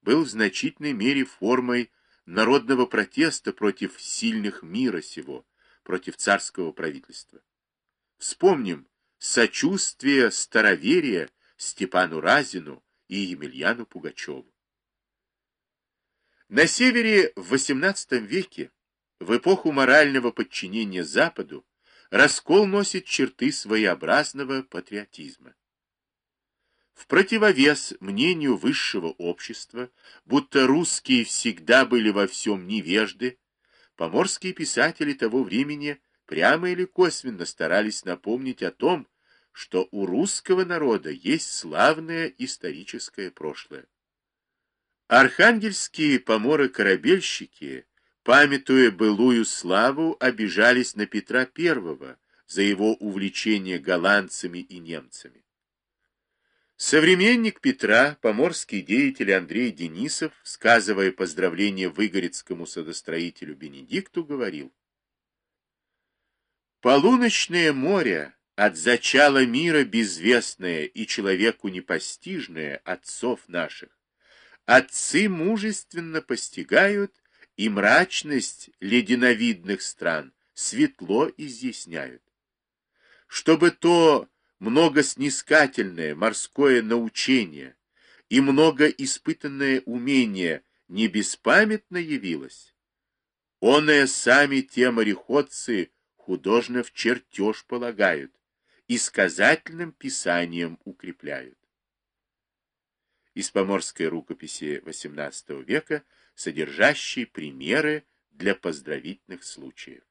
был в значительной мере формой народного протеста против сильных мира сего, против царского правительства. Вспомним сочувствие староверия Степану Разину и Емельяну Пугачеву. На севере в XVIII веке, в эпоху морального подчинения Западу, раскол носит черты своеобразного патриотизма. В противовес мнению высшего общества, будто русские всегда были во всем невежды, поморские писатели того времени прямо или косвенно старались напомнить о том, что у русского народа есть славное историческое прошлое. Архангельские поморы-корабельщики, памятуя былую славу, обижались на Петра I за его увлечение голландцами и немцами. Современник Петра, поморский деятель Андрей Денисов, сказывая поздравление выгорецкому садостроителю Бенедикту, говорил: «Полуночное море, от зачала мира безвестное и человеку непостижное отцов наших, отцы мужественно постигают и мрачность ледяновидных стран светло изъясняют. Чтобы то многоснискательное морское научение и многоиспытанное умение не беспамятно явилось, оное сами те мореходцы художно в чертеж полагают и сказательным писанием укрепляют». Из поморской рукописи XVIII века, содержащей примеры для поздравительных случаев.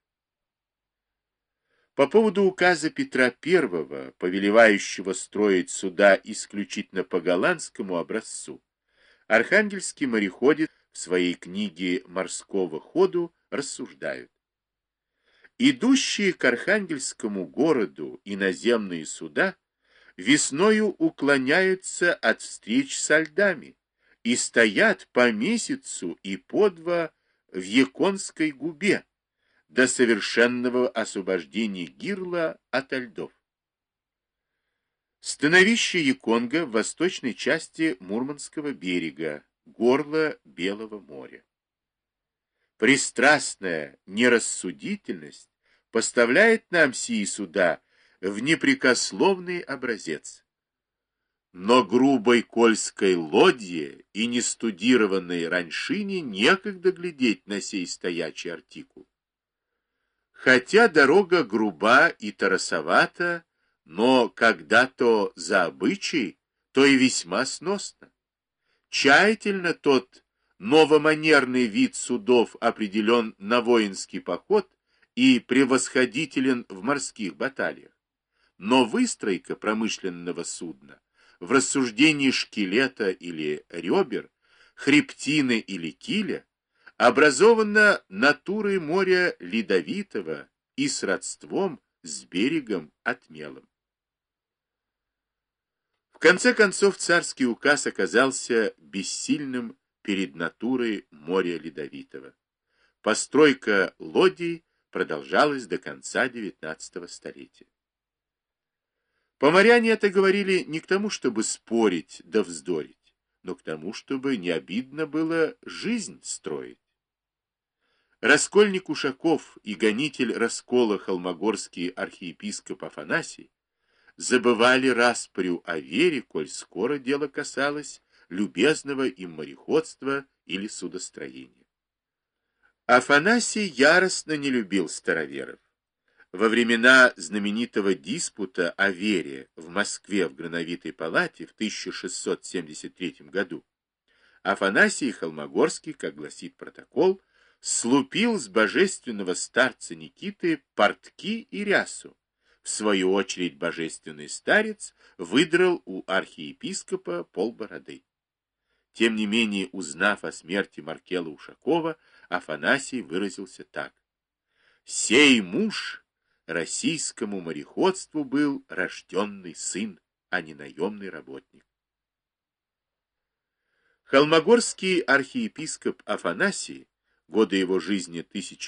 По поводу указа Петра I, повелевающего строить суда исключительно по голландскому образцу, архангельский мореходец в своей книге «Морского ходу» рассуждают: идущие к архангельскому городу иноземные суда весною уклоняются от встреч со льдами и стоят по месяцу и по два в Яконской губе до совершенного освобождения Гирла ото льдов. Становище Яконга в восточной части Мурманского берега, горло Белого моря. Пристрастная нерассудительность поставляет нам сии суда в непрекословный образец. Но грубой кольской лодье и нестудированной раньшине некогда глядеть на сей стоячий артикул. Хотя дорога груба и тарасовата, но когда-то за обычай, то и весьма сносно. Тщательно тот новоманерный вид судов определен на воинский поход и превосходителен в морских баталиях. Но выстройка промышленного судна в рассуждении шкелета или ребер, хребтины или киля образована натурой моря ледовитого и с родством с берегом отмелым. В конце концов, царский указ оказался бессильным перед натурой моря ледовитого. Постройка лодий продолжалась до конца XIX столетия. Поморяне это говорили не к тому, чтобы спорить да вздорить, но к тому, чтобы не обидно было жизнь строить. Раскольник Ушаков и гонитель раскола холмогорский архиепископ Афанасий забывали распрю о вере, коль скоро дело касалось любезного им мореходства или судостроения. Афанасий яростно не любил староверов. Во времена знаменитого диспута о вере в Москве в Грановитой палате в 1673 году Афанасий Холмогорский, как гласит протокол, слупил с божественного старца Никиты портки и рясу. В свою очередь божественный старец выдрал у архиепископа полбороды. Тем не менее, узнав о смерти Маркела Ушакова, Афанасий выразился так: «Сей муж российскому мореходству был рожденный сын, а не наемный работник». Холмогорский архиепископ Афанасий, годы его жизни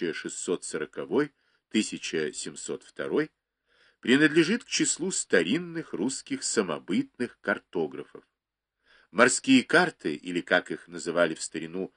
1640-1702, принадлежит к числу старинных русских самобытных картографов. Морские карты, или, как их называли в старину,